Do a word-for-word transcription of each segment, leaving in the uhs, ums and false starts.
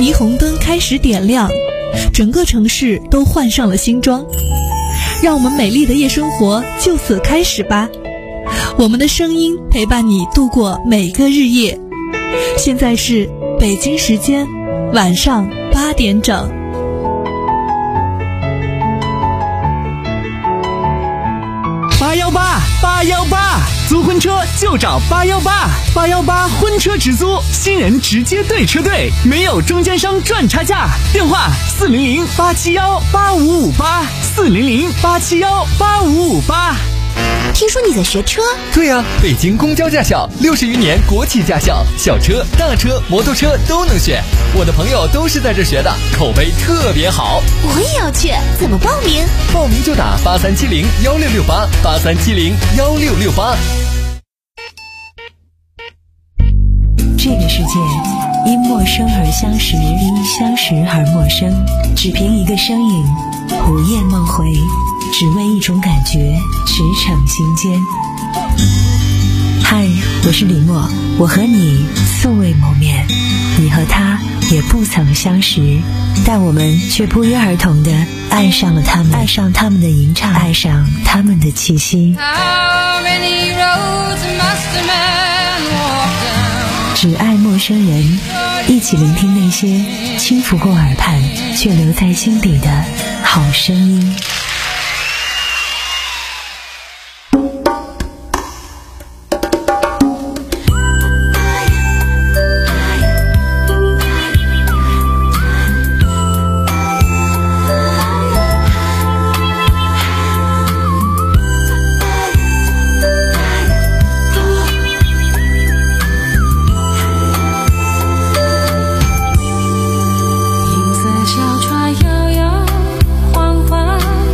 霓虹灯开始点亮，整个城市都换上了新装。让我们美丽的夜生活就此开始吧，我们的声音陪伴你度过每个日夜。现在是北京时间晚上八点整。 八幺八八幺八，租婚车就找八幺八，八幺八婚车直租，新人直接对车队，没有中间商赚差价。电话四零零八七幺八五五八，四零零八七幺八五五八。 听说你在学车？ 对呀、啊，北京公交驾校六十余年国企驾校，小车、大车、摩托车都能选。我的朋友都是在这学的，口碑特别好。 我也要去，怎么报名？ 报名就打八三七零幺六六八，八三七零幺六六八。 这个世界因陌生而相识，因相识而陌生，只凭一个身影，午夜梦回，只为一种感觉，驰骋心间。嗨，我是李默，我和你素未谋面，你和他也不曾相识，但我们却不约而同地爱上了他们，爱上他们的吟唱，爱上他们的气息。只爱陌生人，一起聆听那些轻拂过耳畔却留在心底的好声音。 小船摇摇晃晃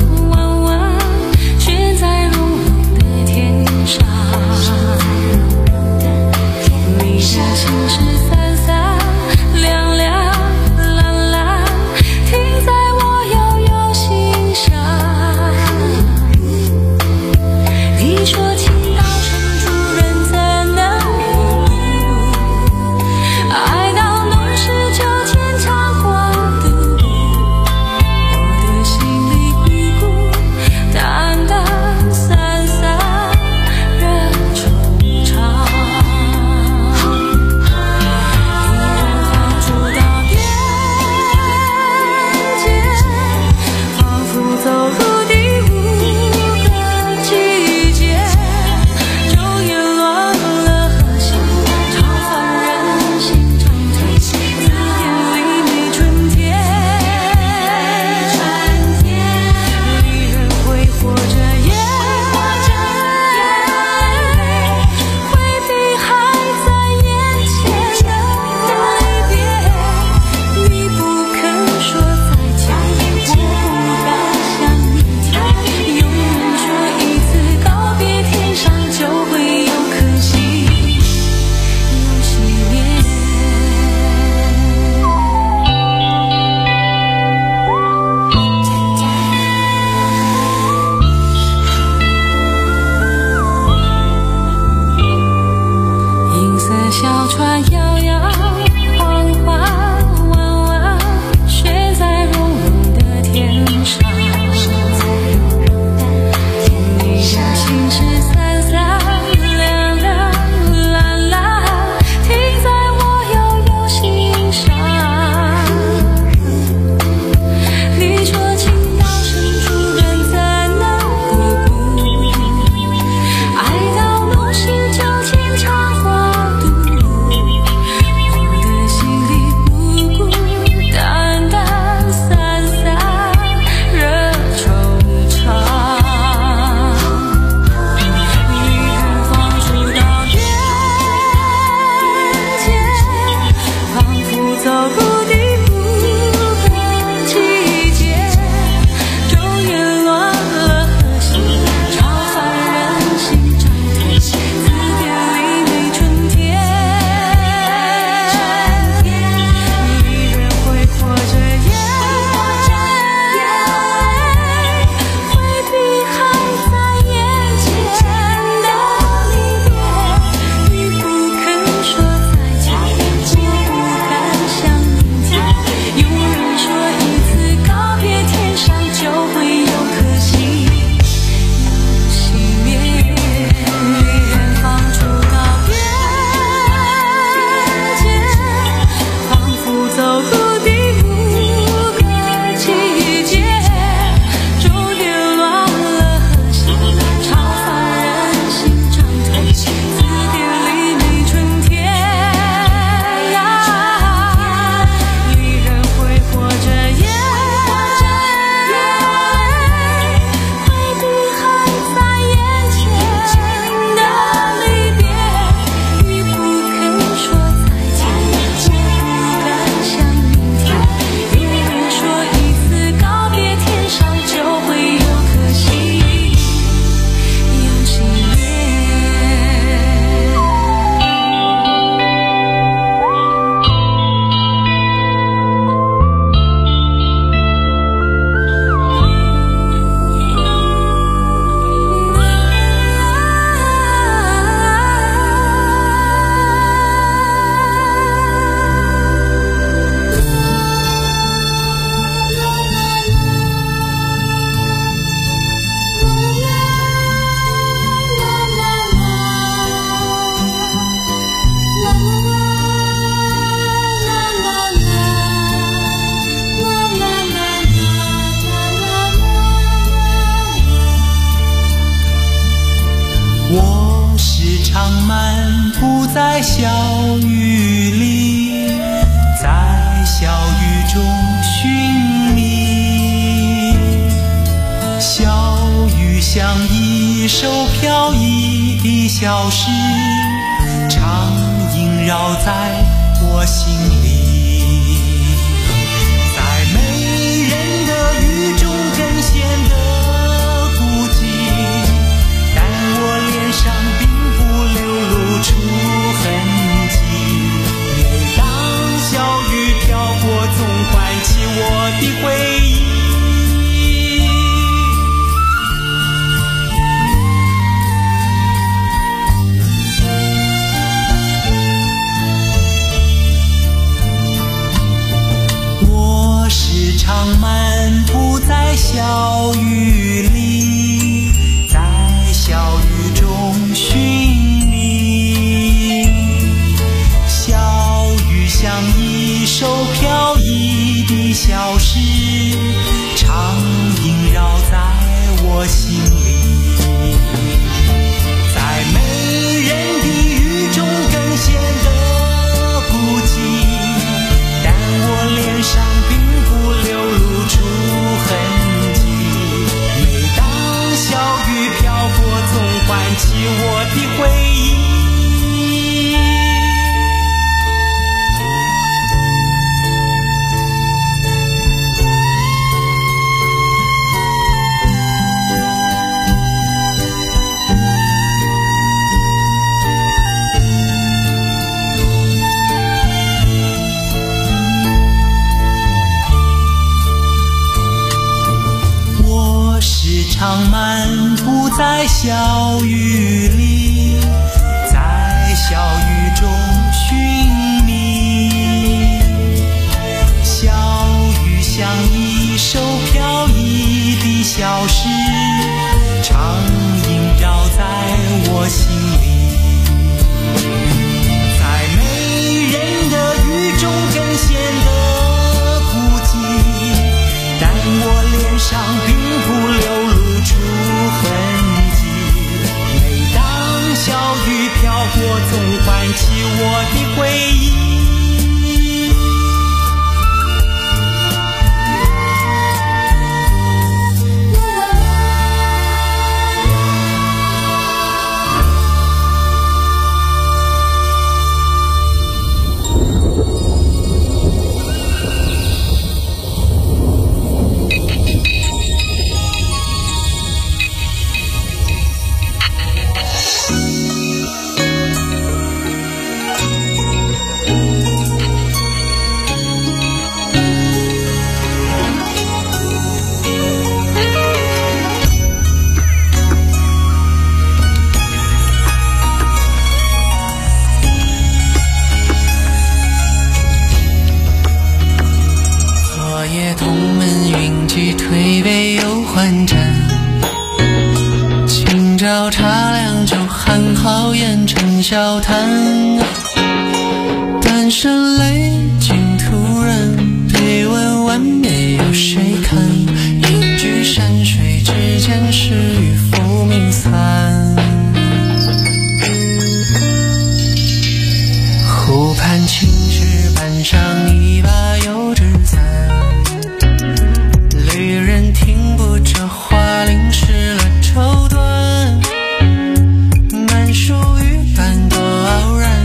在小雨里，在小雨中寻觅。小雨像一首飘逸的小诗，常萦绕在我心里。在没人的雨中更显得孤寂，但我脸上并不流露出痕迹。每当小雨飘过，总唤起我的回忆。时常漫步在小雨里，在小雨中寻觅。小雨像一首飘逸的小诗，常萦绕在我心里。在没人的雨中更显得孤寂，但我脸上并流露出痕迹。每当小雨飘过，总唤起我的回忆。常漫步在小雨里，在小雨中寻觅。小雨像一首飘逸的小诗，常萦绕在我心里。在没人的雨中更显得孤寂，但我脸上并不流露出痕迹。每当小雨飘过，总唤起我的回忆。推杯又换盏，今朝茶凉酒寒，好言成笑谈。单身泪尽突然，悲问晚灭有谁看？一句山水之间，是与浮名散。湖畔青石板上，一把油纸伞。旅人听不着花淋湿了绸缎，满树雨斑多傲然。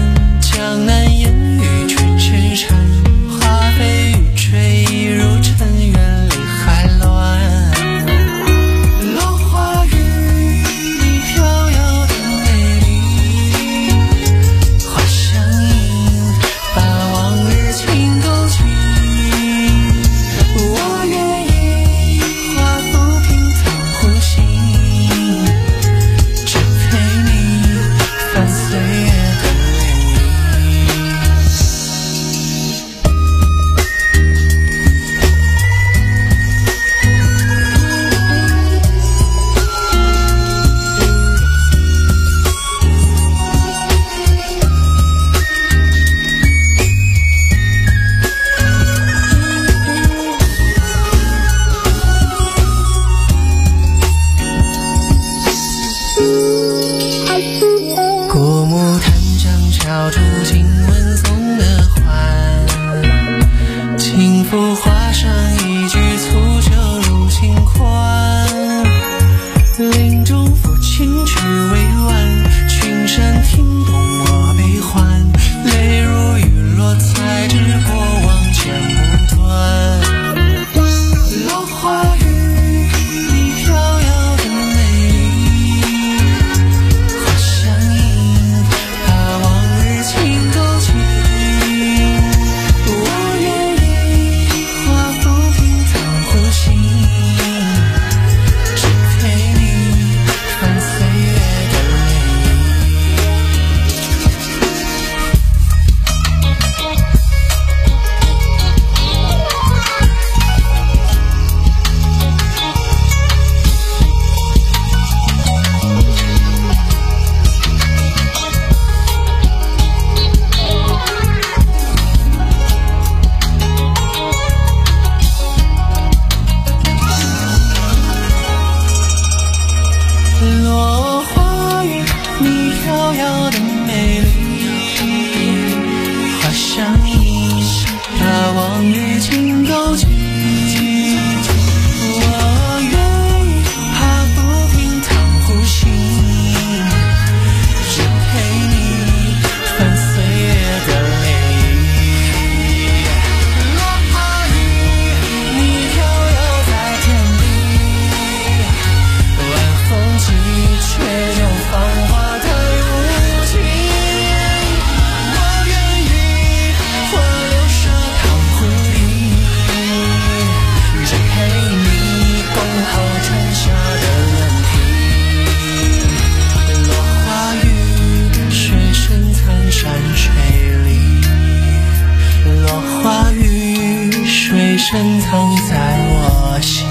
深藏在我心。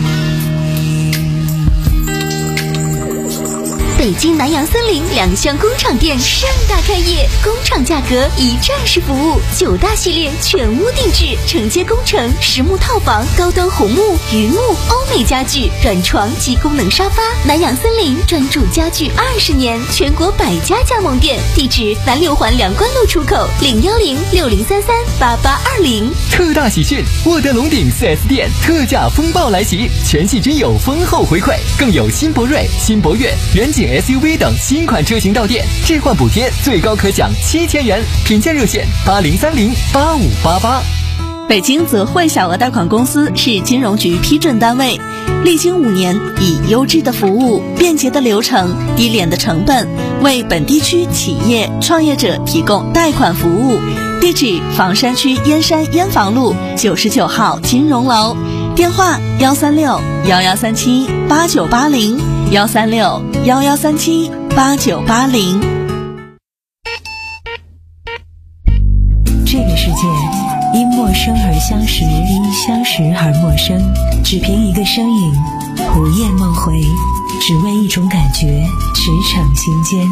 北京南洋森林两厢工厂店盛大开业，工厂价格一站式服务，九大系列全屋定制，承接工程、实木套房、高端红木、榆木、欧美家具、软床及功能沙发。南洋森林专注家具二十年，全国百家加盟店，地址南六环梁关路出口，零幺零六零三三八八二零。 特大喜讯，沃德龙鼎 四 S 店特价风暴来袭，全系均有丰厚回馈，更有新博瑞、新博越、远景 S U V 等新款车型到店，置换补贴最高可享七千元，品鉴热线八零三零八五八八。 北京泽汇小额贷款公司是金融局批准单位，历经五年，以优质的服务、便捷的流程、低廉的成本，为本地区企业创业者提供贷款服务。地址：房山区燕山燕房路九十九号金融楼，电话：幺三六幺幺三七八九八零，幺三六幺幺三七八九八零。 这个世界因陌生而相识，因相识而陌生，只凭一个声音，午夜梦回，只为一种感觉，驰骋心间。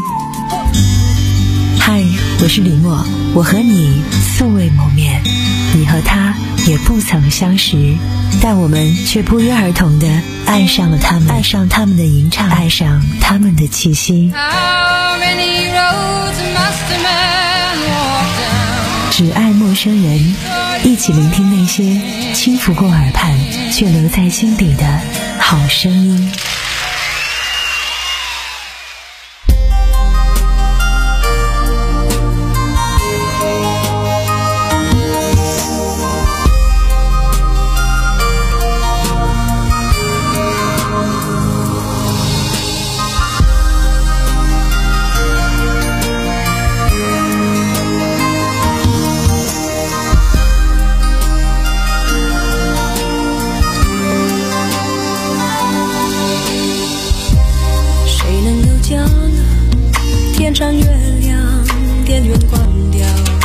嗨，我是李默，我和你素未谋面，你和他也不曾相识，但我们却不约而同地爱上了他们，爱上他们的吟唱，爱上他们的气息。只爱陌生人，一起聆听那些轻拂过耳畔却留在心底的好声音。 天上月亮电源关掉，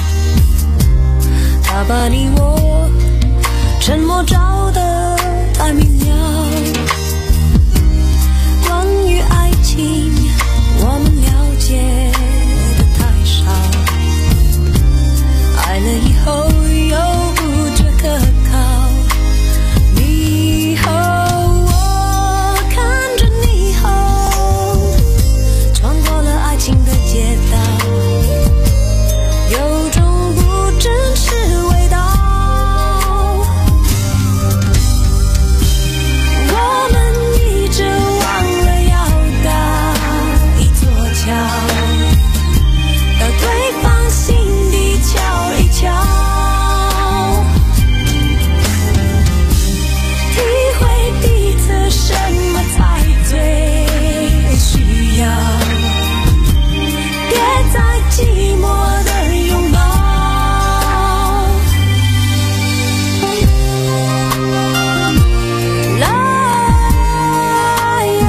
它把你我沉默照得太明了。关于爱情我们了解的太少，爱了以后又不觉可靠。你和我看着霓虹穿过了爱情的街道，有种不真实味道。我们一直忘了要搭一座桥，到对方心底瞧一瞧，体会彼此什么才最需要，别再寂寞的拥抱。啦耶，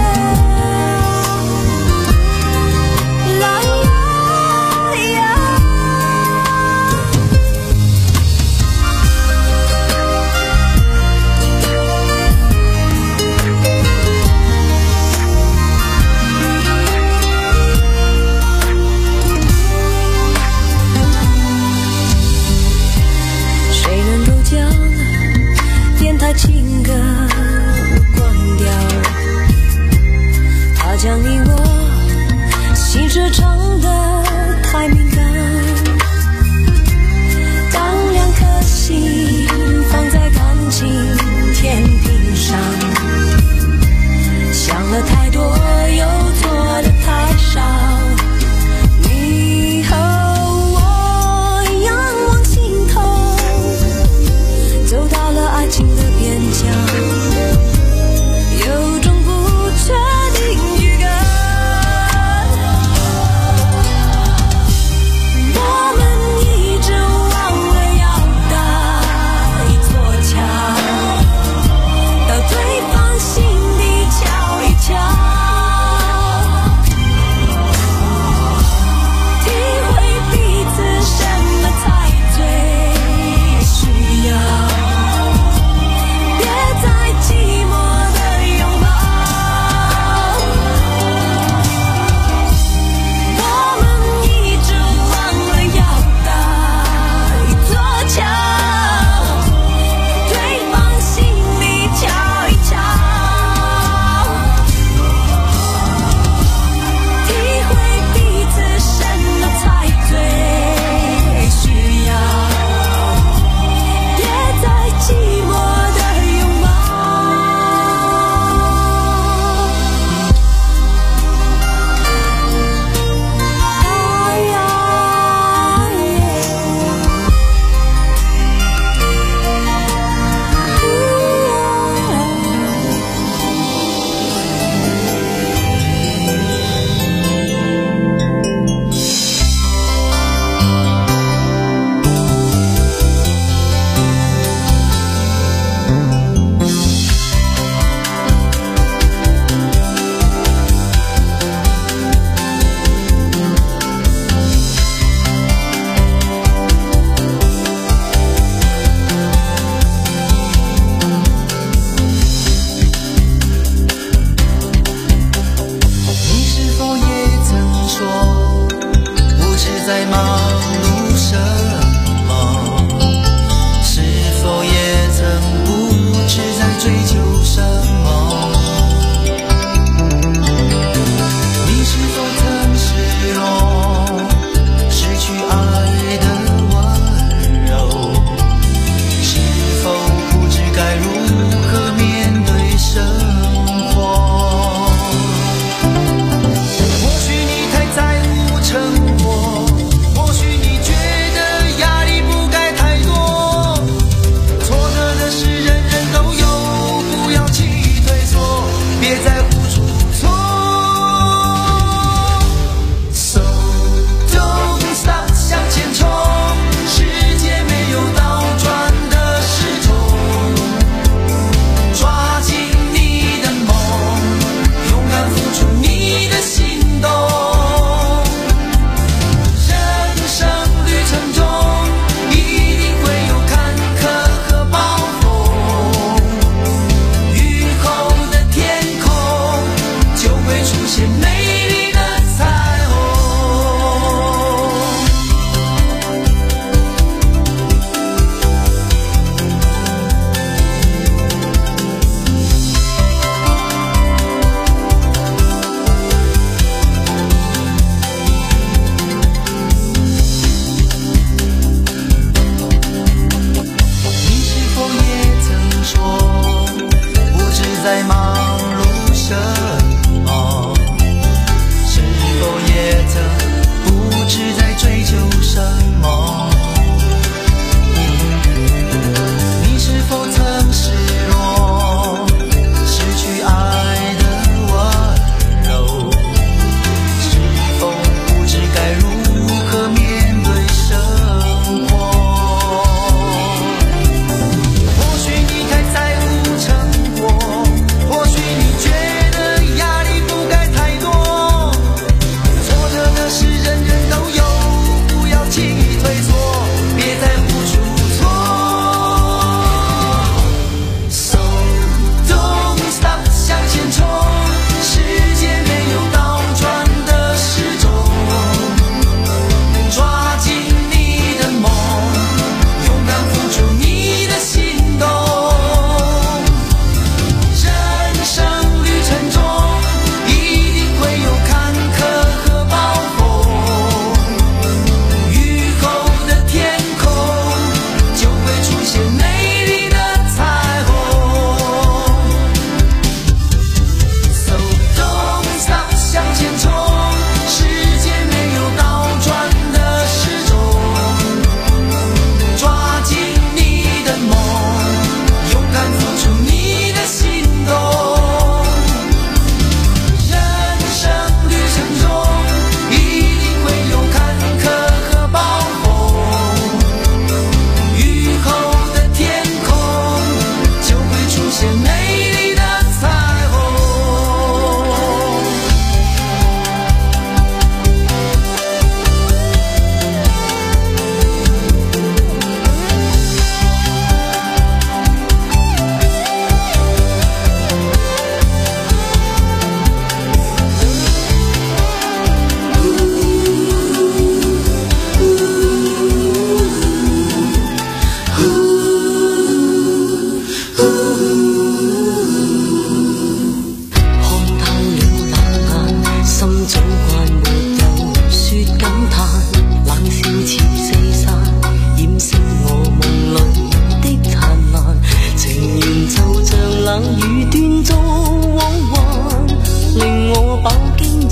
啦耶。谁能够将电台情歌关掉？它将你我心事唱得太敏感。当两颗心放在感情天平上，想了太多又做的太少。你和我仰望星空，走到了爱情的边疆，有种不确定预感。我们一直忘了要搭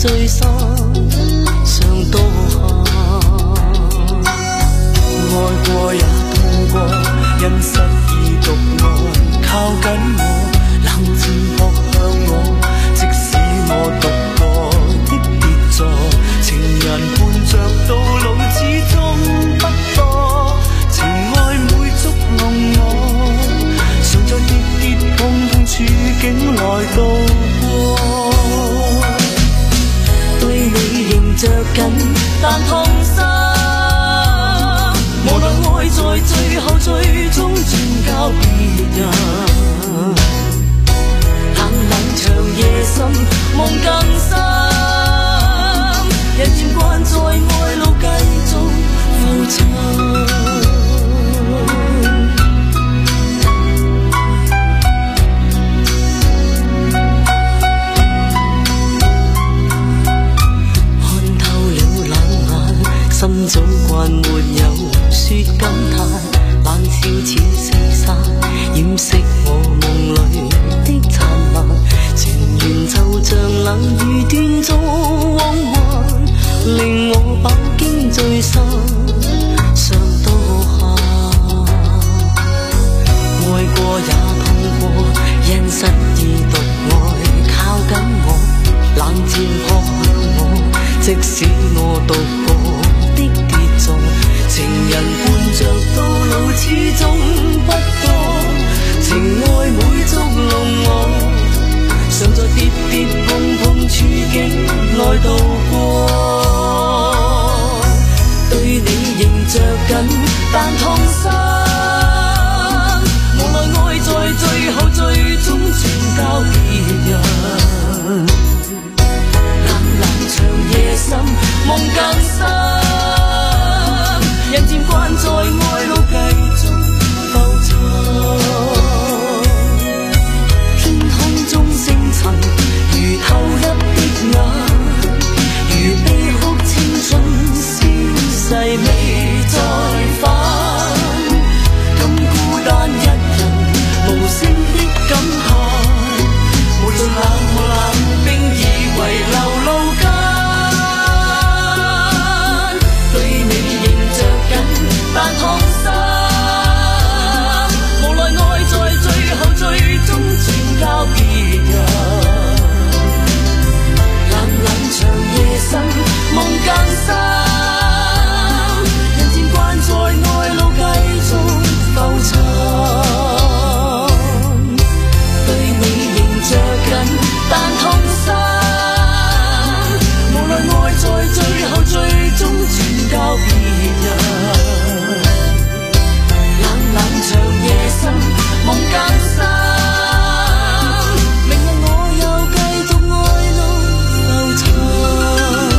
最深上刀下，愛過也痛過，因失意獨愛靠緊我，冷戰撲向我，即使我獨個的跌座，情人伴着到老始終不多，情愛每捉弄我，常在跌跌碰碰處境來渡過。對你仍着緊，但痛心。無奈愛在最後最終轉交別人，冷冷長夜深，夢更深。人漸慣在愛路繼續浮沉。心早慣沒有說感嘆，冷笑似四散，掩飾我夢裏的燦爛。情緣就像冷雨斷續往還，令我飽經最深上刀下。愛過也痛過，因失意獨愛靠緊我，冷戰撲向我，即使我獨個的跌撞，情人伴着到老始終不多，情愛每捉弄我，常在跌跌碰碰處境來渡過。對你仍着緊，但痛心，無奈愛在最後最終轉交別人，冷冷長夜深，夢更深。人漸慣在愛路繼續浮沉，天空中星塵如透泣的眼，如悲哭青春消逝未再返，咁孤單一人無聲的感嘆，無盡冷漠冷冰以為流露間。但痛心，無奈愛在最後最終轉交別人，冷冷長夜深，夢更深。人漸慣在愛路繼續浮沉，對你仍着緊，但痛心，無奈愛在最後最終轉交別人。冷長夜深，夢更深，明日我又繼續愛路浮沉。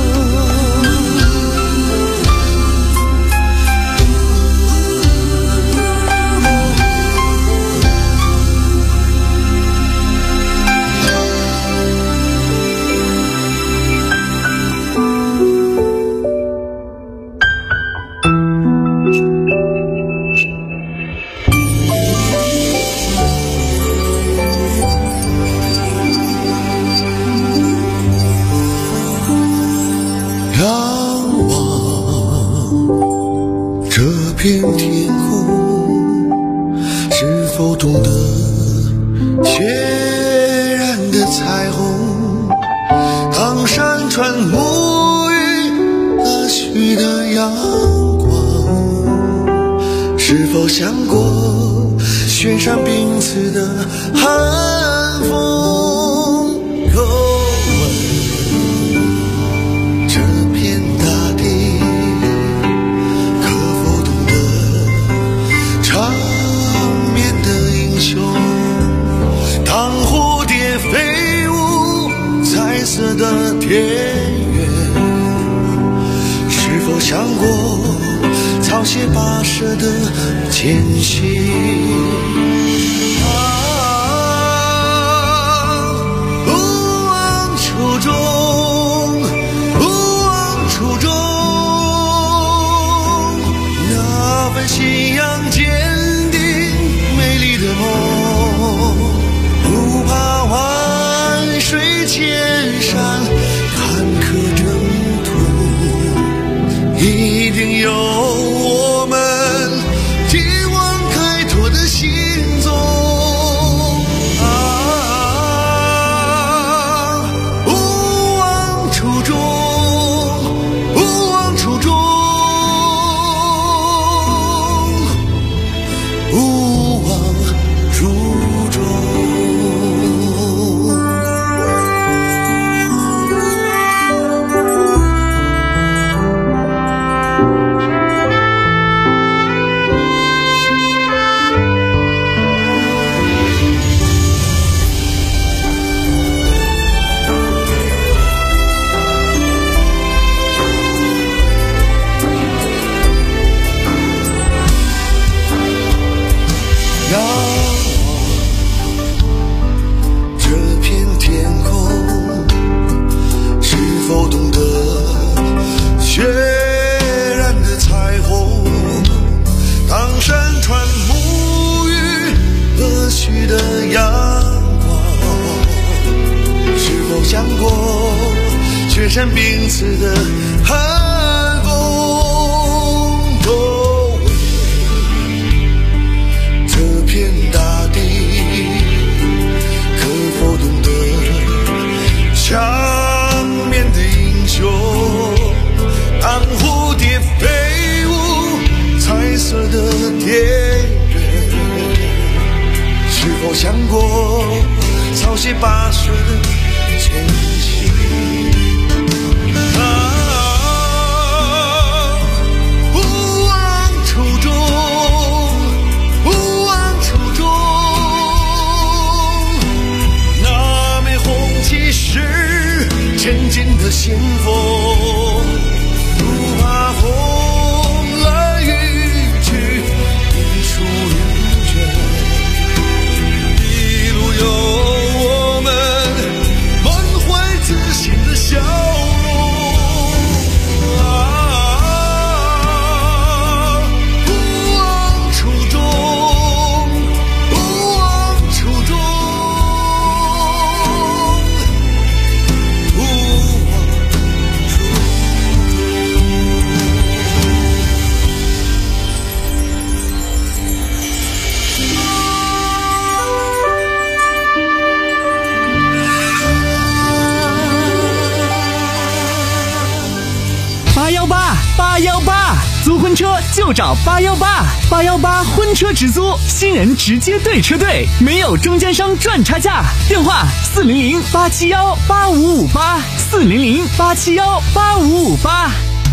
片天空，是否懂得血染的彩虹？当山川沐浴了许的阳光，是否想过雪山冰刺的寒风？又问这片大地，可否懂得长眠的英雄？当蝴蝶飞舞彩色的田园，是否想过草鞋跋涉的艰辛？信仰坚定美丽的梦，不怕万水千山仰望这片天空，是否懂得血染的彩虹？当山川沐浴和煦的阳光，是否想过雪山彼此的寒风？都为这片大地，可否懂得长眠的英雄？当蝴蝶飞舞彩色的田园，是否想过草鞋跋涉的前行？啊，不忘初衷，不忘初衷。那枚红旗是前进的先锋，不怕风来雨去，一树如卷。一路有我们满怀自信的笑容。啊，不忘初衷，不忘初衷，不忘八幺八八幺八，租婚车就找八幺八，八幺八婚车直租，新人直接对车队，没有中间商赚差价。电话四零零八七幺八五五八，四零零八七幺八五五八。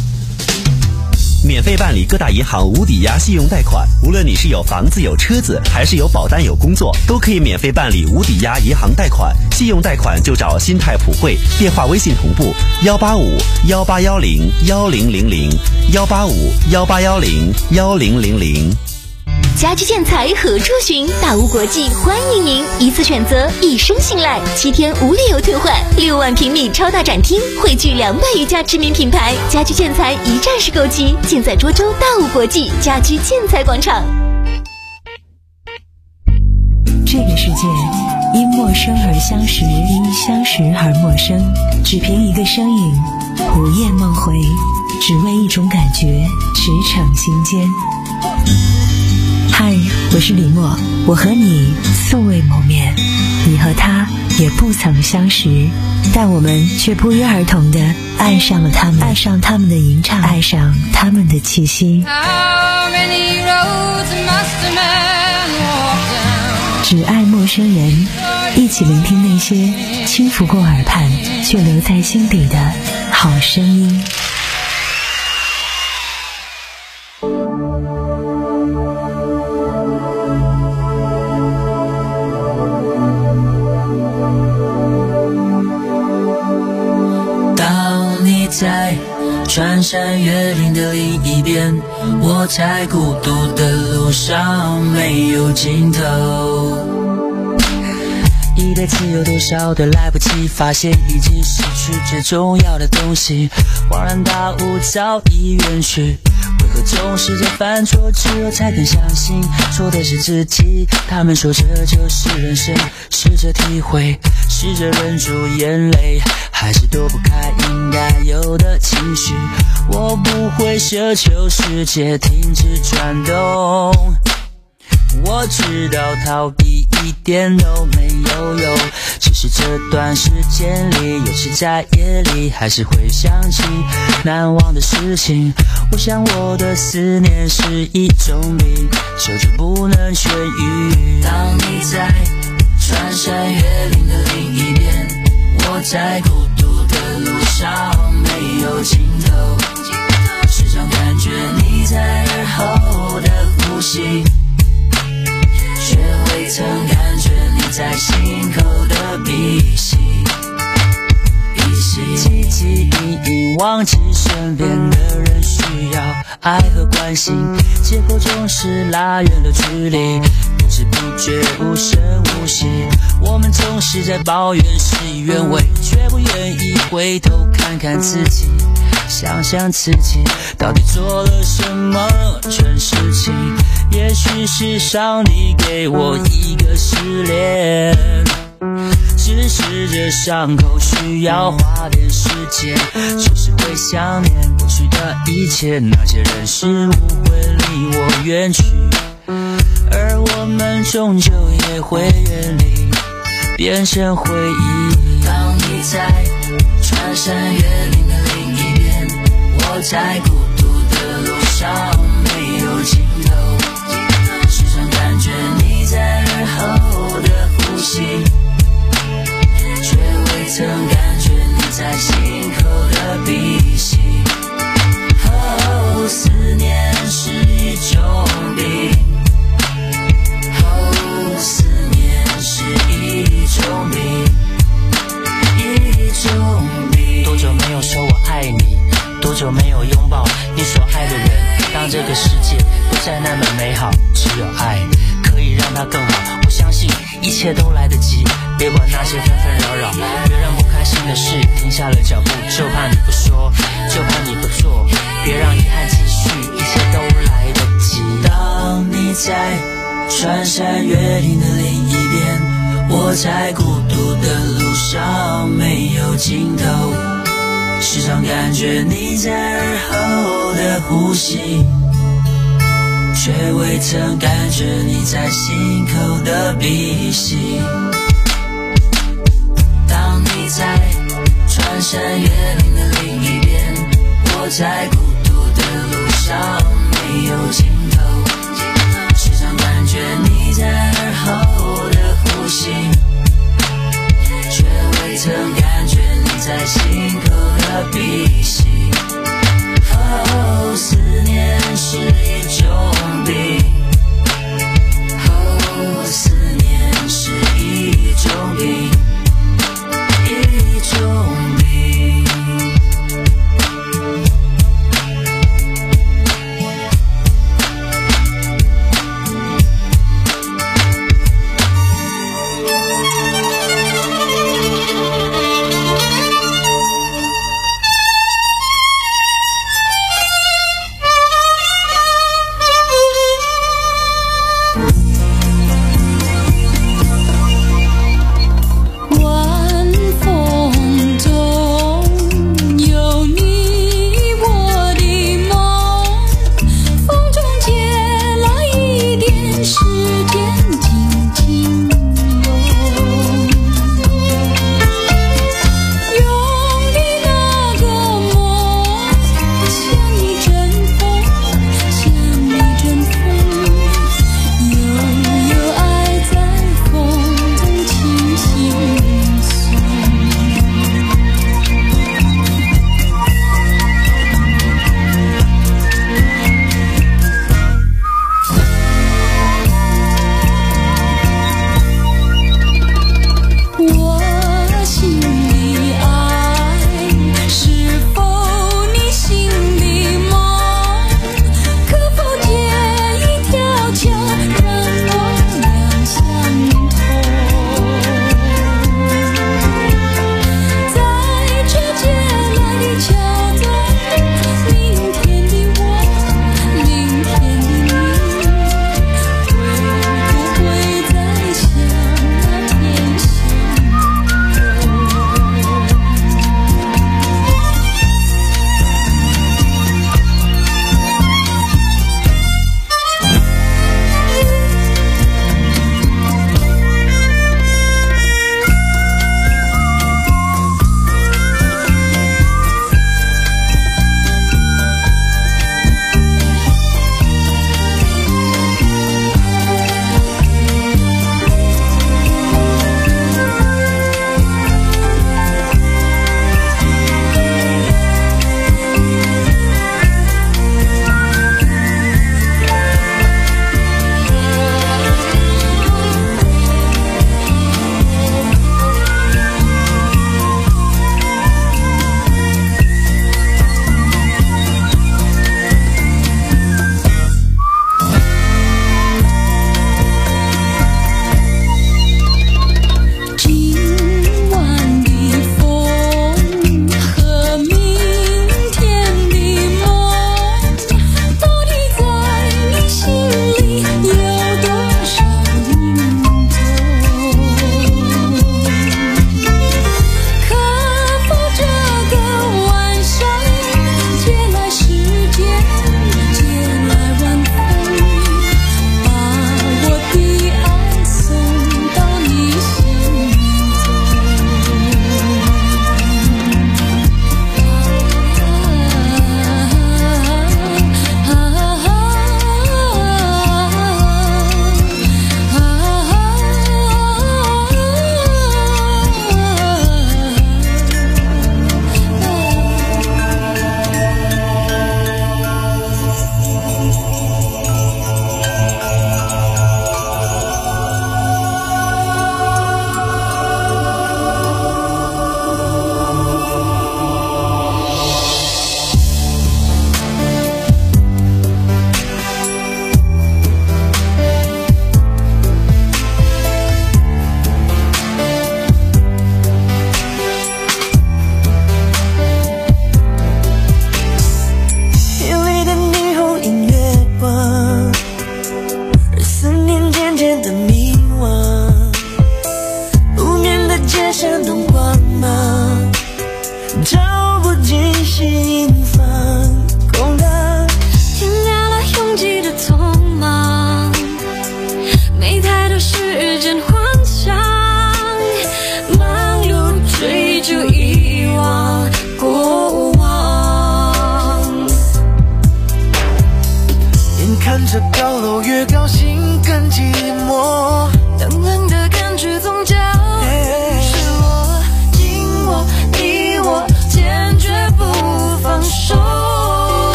免费办理各大银行无抵押信用贷款，无论你是有房子有车子，还是有保单有工作，都可以免费办理无抵押银行贷款。信用贷款就找新泰普惠，电话微信同步幺八五幺八幺零幺零零零幺八五幺八幺零幺零零零。 家居建材何处寻？大屋国际欢迎您，一次选择，一生信赖，七天无理由退换，六万平米超大展厅，汇聚两百余家知名品牌，家居建材一站式购齐，尽在涿州大屋国际家居建材广场。 这个世界因陌生而相识，因相识而陌生，只凭一个身影，午夜梦回，只为一种感觉，驰骋心间。嗨，我是李默，我和你素未谋面，你和他也不曾相识，但我们却不约而同地爱上了他们，爱上他们的吟唱，爱上他们的气息。只爱陌生人，一起聆听那些轻拂过耳畔却留在心底的好声音。 在穿山越岭的另一边，我在孤独的路上没有尽头。一辈子有多少的来不及，发现已经失去最重要的东西，恍然大悟早已远去。为何总是在犯错之后才肯相信错的是自己？他们说这就是人生，试着体会，试着忍住眼泪，还是躲不开应该有的情绪。我不会奢求世界停止转动，我知道逃避一点都没有用，只是这段时间里，尤其在夜里，还是会想起难忘的事情。我想我的思念是一种病，久久不能痊愈。当你在穿山越岭的另一边，我在孤独的路上没有尽头，时常感觉你在耳后的呼吸，却未曾感觉你在心口的鼻息。汲汲营营忘记身边的人需要绕，爱和关心，结果总是拉远了距离，不知不觉无声无息。我们总是在抱怨事与愿违，却不愿意回头看看自己，想想自己到底做了什么蠢事情。也许是上帝给我一个试炼，只是这伤口需要花点时间，就是会想念过去的一切，那些人事物会离我远去，而我们终究也会远离，变成回忆。当你在穿山越岭的另一边，我在孤独的路上没有尽头，时常感觉你在耳后的呼吸，却未曾感觉你在心口的鼻息。哦，思念是一种病，哦，思念是一种病，一种病。多久没有说我爱你，多久没有拥抱你所爱的人，当这个世界不再那么美好，只有爱可以让它更好。我相信一切都来得及，别管那些纷纷扰扰，别让不开心的事停下了脚步，就怕你不说，就怕你不做，别让遗憾继续，一切都来得及。当你在穿山越岭的另一边，我在孤独的路上没有尽头，时常感觉你在耳后的呼吸，却未曾感觉你在心口的鼻息。当你在穿山越岭的另一边，我在孤独的路上没有尽头，时常感觉你在耳后的呼吸，却未曾感觉你在心口的鼻息。哦，思念是一种病，哦，思念是一种病，一种病。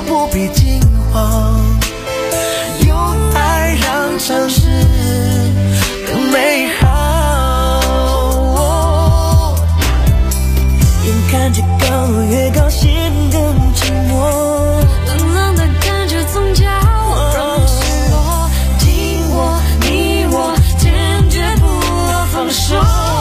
不必惊慌，用爱让城市更美好。哦，眼看着高越高，心更沉默， 冷冷的感觉总叫我容易失落，紧握你我，坚决不放手。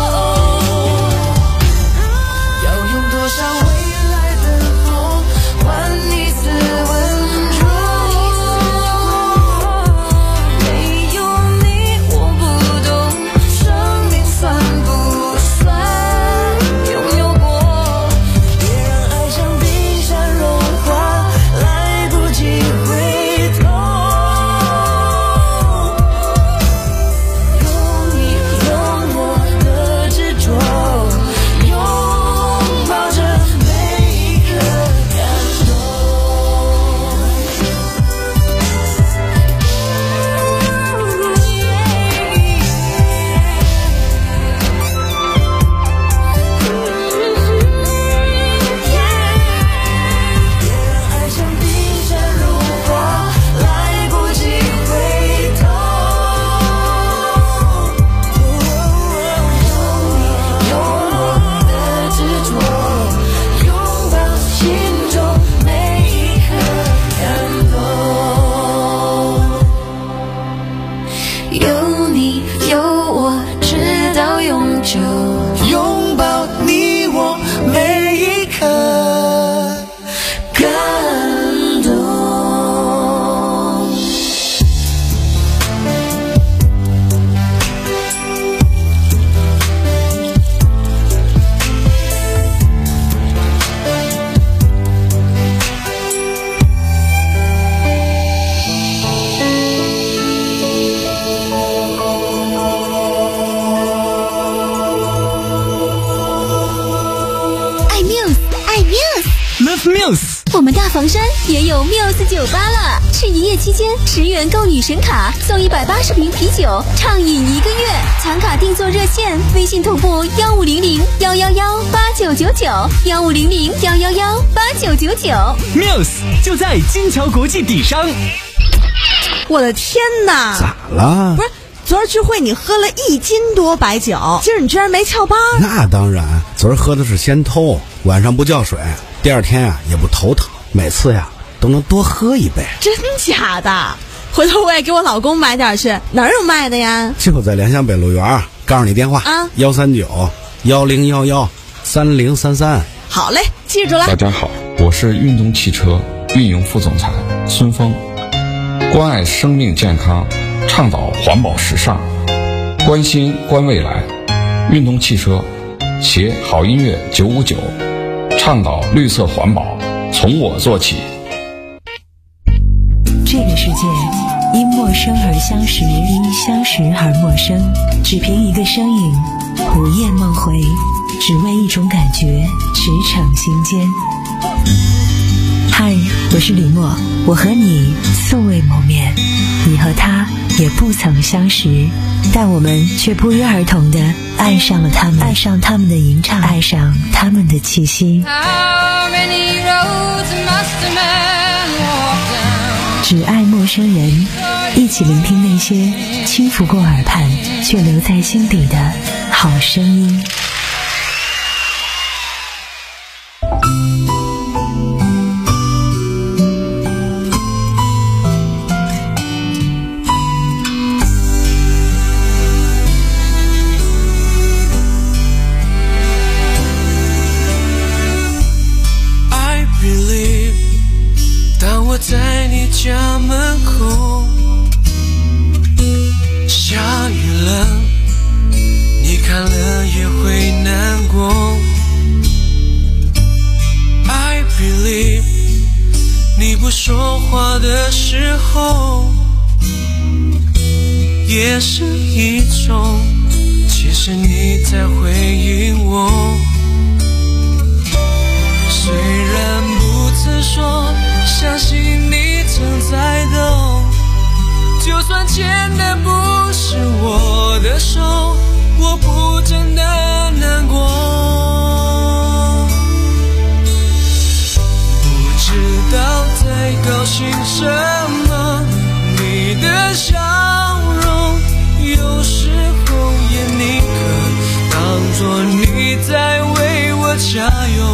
我们大房山也有 Muse 酒吧了，是一夜期间十元购女神卡送一百八十瓶啤酒，畅饮一个月。抢卡订座热线：微信同步幺五零零幺幺幺八九九九幺五零零幺幺幺八九九九。 Muse 就在金桥国际底商。 我的天哪！ 咋了？ 不是。昨儿聚会你喝了一斤多白酒，今儿你居然没翘班？ 那当然，昨儿喝的是仙偷，晚上不叫水，第二天啊也不头疼，每次呀都能多喝一杯。 真假的？回头我也给我老公买点去，哪儿有卖的呀？ 就在联想北路园，告诉你电话啊，幺三九幺零幺幺三零三三。 好嘞，记住了。 大家好，我是运动汽车运营副总裁孙峰，关爱生命健康，倡导环保时尚，关心观未来。运动汽车携好音乐九五九，倡导绿色环保，从我做起。 这个世界因陌生而相识，因相识而陌生，只凭一个身影，午夜梦回，只为一种感觉，驰骋心间。嗨，我是李默，我和你素未谋面，你和他也不曾相识，但我们却不约而同地爱上了他们，爱上他们的吟唱，爱上他们的气息。只爱陌生人，一起聆听那些轻拂过耳畔却留在心底的好声音。 在你家门口，下雨了，你看了也会难过。I believe 你不说话的时候，也是一种，其实你在回应我。虽然不曾说，相信你正在懂，就算牵的不是我的手，我不真的难过。不知道在高兴什么？你的笑容有时候也宁可当作你在为我加油，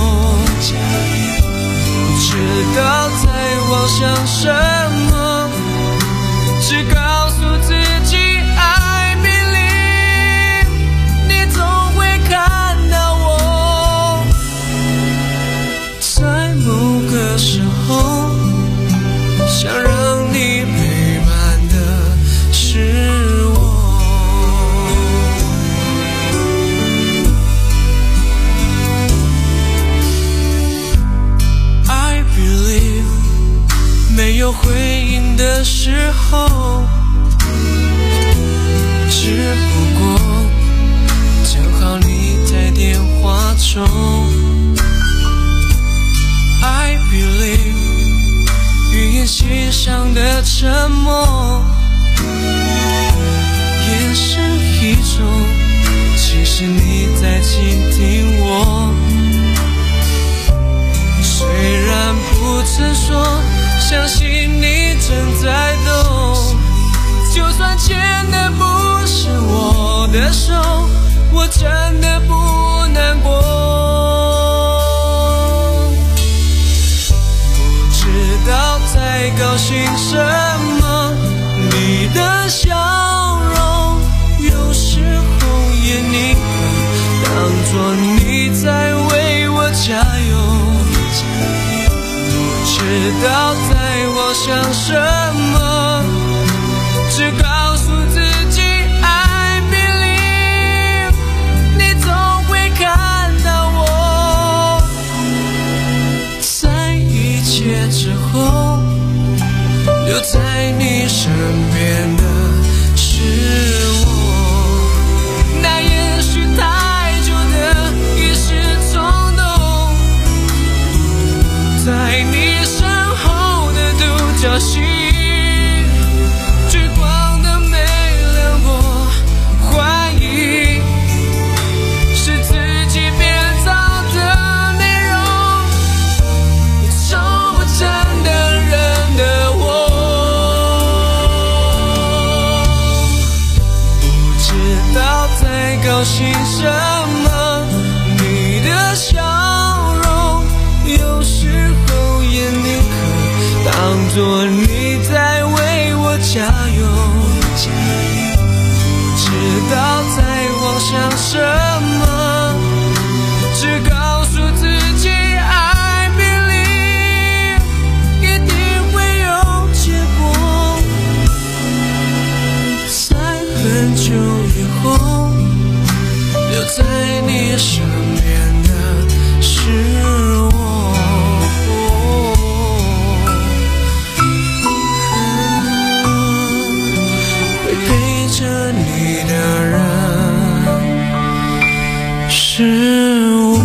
不知道在妄想什么，只告诉自己 I believe 你总会看到我，在某个时候想让你陪伴的是我。I believe 没有回应的时候，只不过正好你在电话中。I believe 语言欣赏的沉默，也是一种其实你在倾听我。虽然不曾说相信你正在动，就算牵的不是我的手，我真的不难过。不知道在高兴什么，你的笑容有时候也宁可当作你在为我加油。不知道在妄想什么，只告诉自己 I believe 你总会看到我，在一切之后留在你身边的是我。那也许太久的一时冲动，在你身后的独角戏，高兴什么？你的笑容有时候也宁可当作你在为我加油。不知道在妄想什么，只告诉自己 I believe 一定会有结果。在很久以后留在你身边的是我，会陪着你的人是我。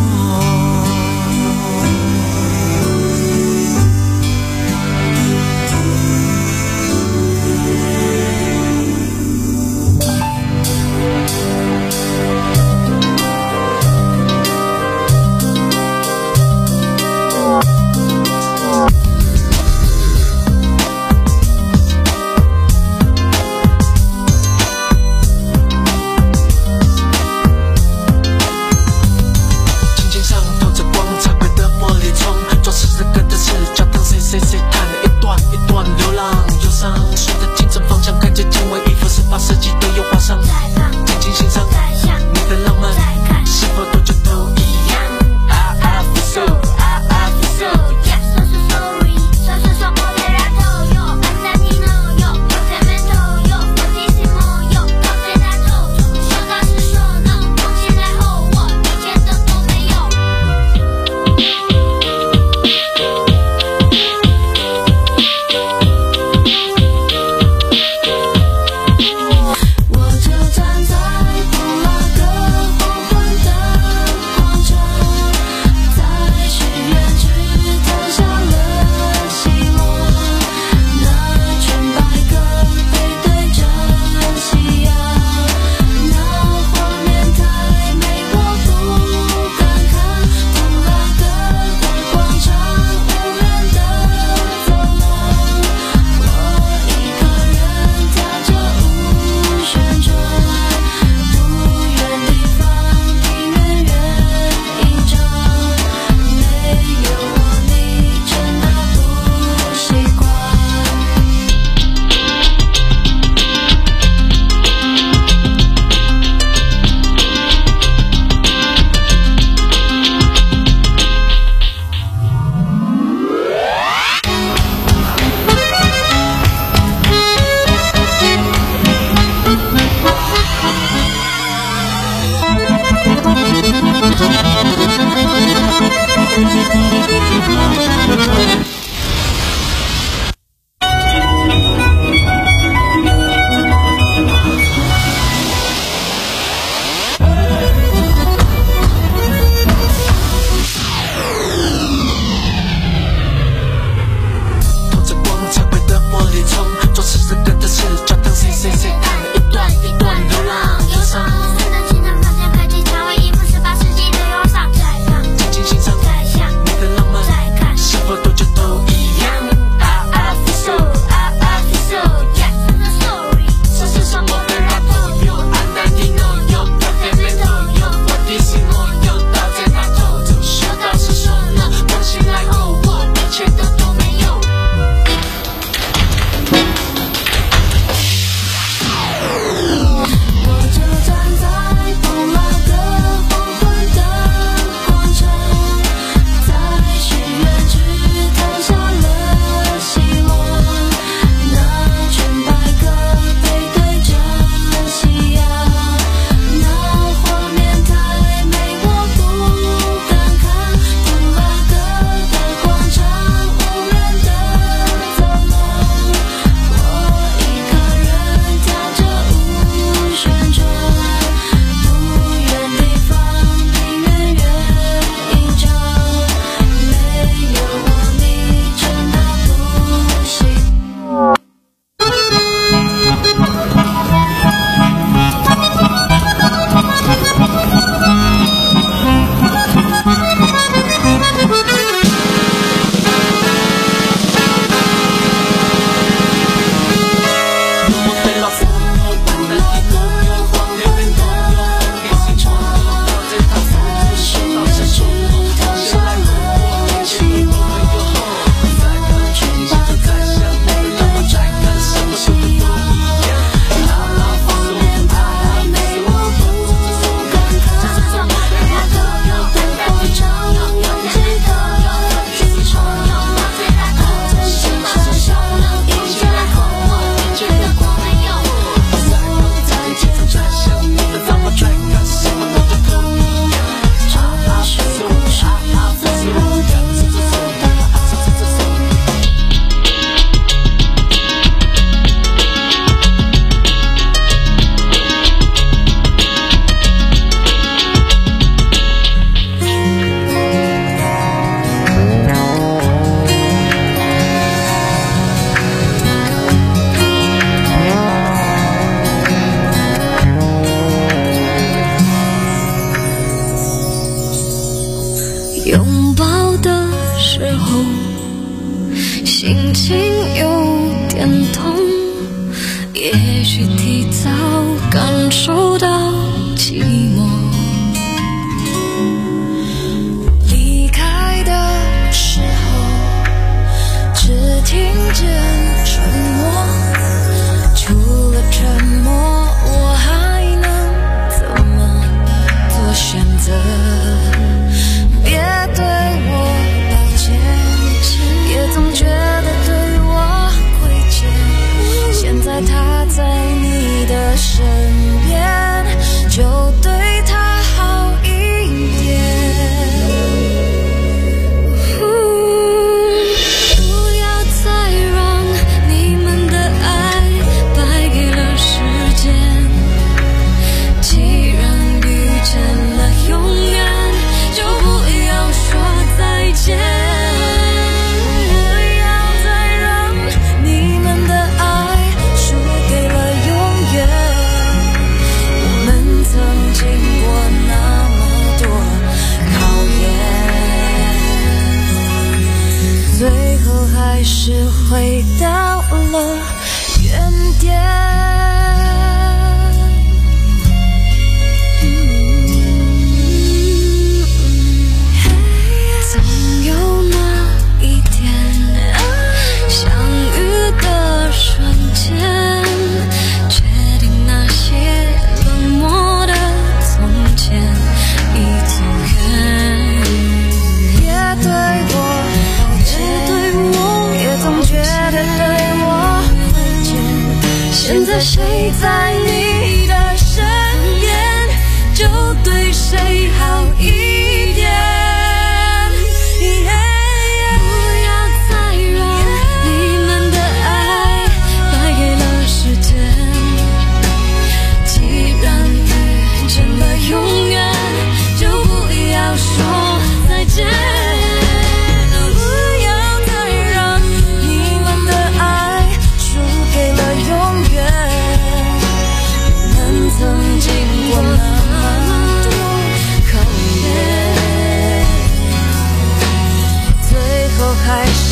心情有点痛，也许提早感受到寂寞。离开的时候，只听见沉默，除了沉默，我还能怎么做选择？别对我抱歉，也总觉得对我亏欠。现在他在你的身边，就对他好一点。嗯，不要再让你们的爱败给了时间。既然遇见了永远，就不要说再见。不要再让你们的爱输给了永远。我们曾经过那么多考验，最后还是回到了原点。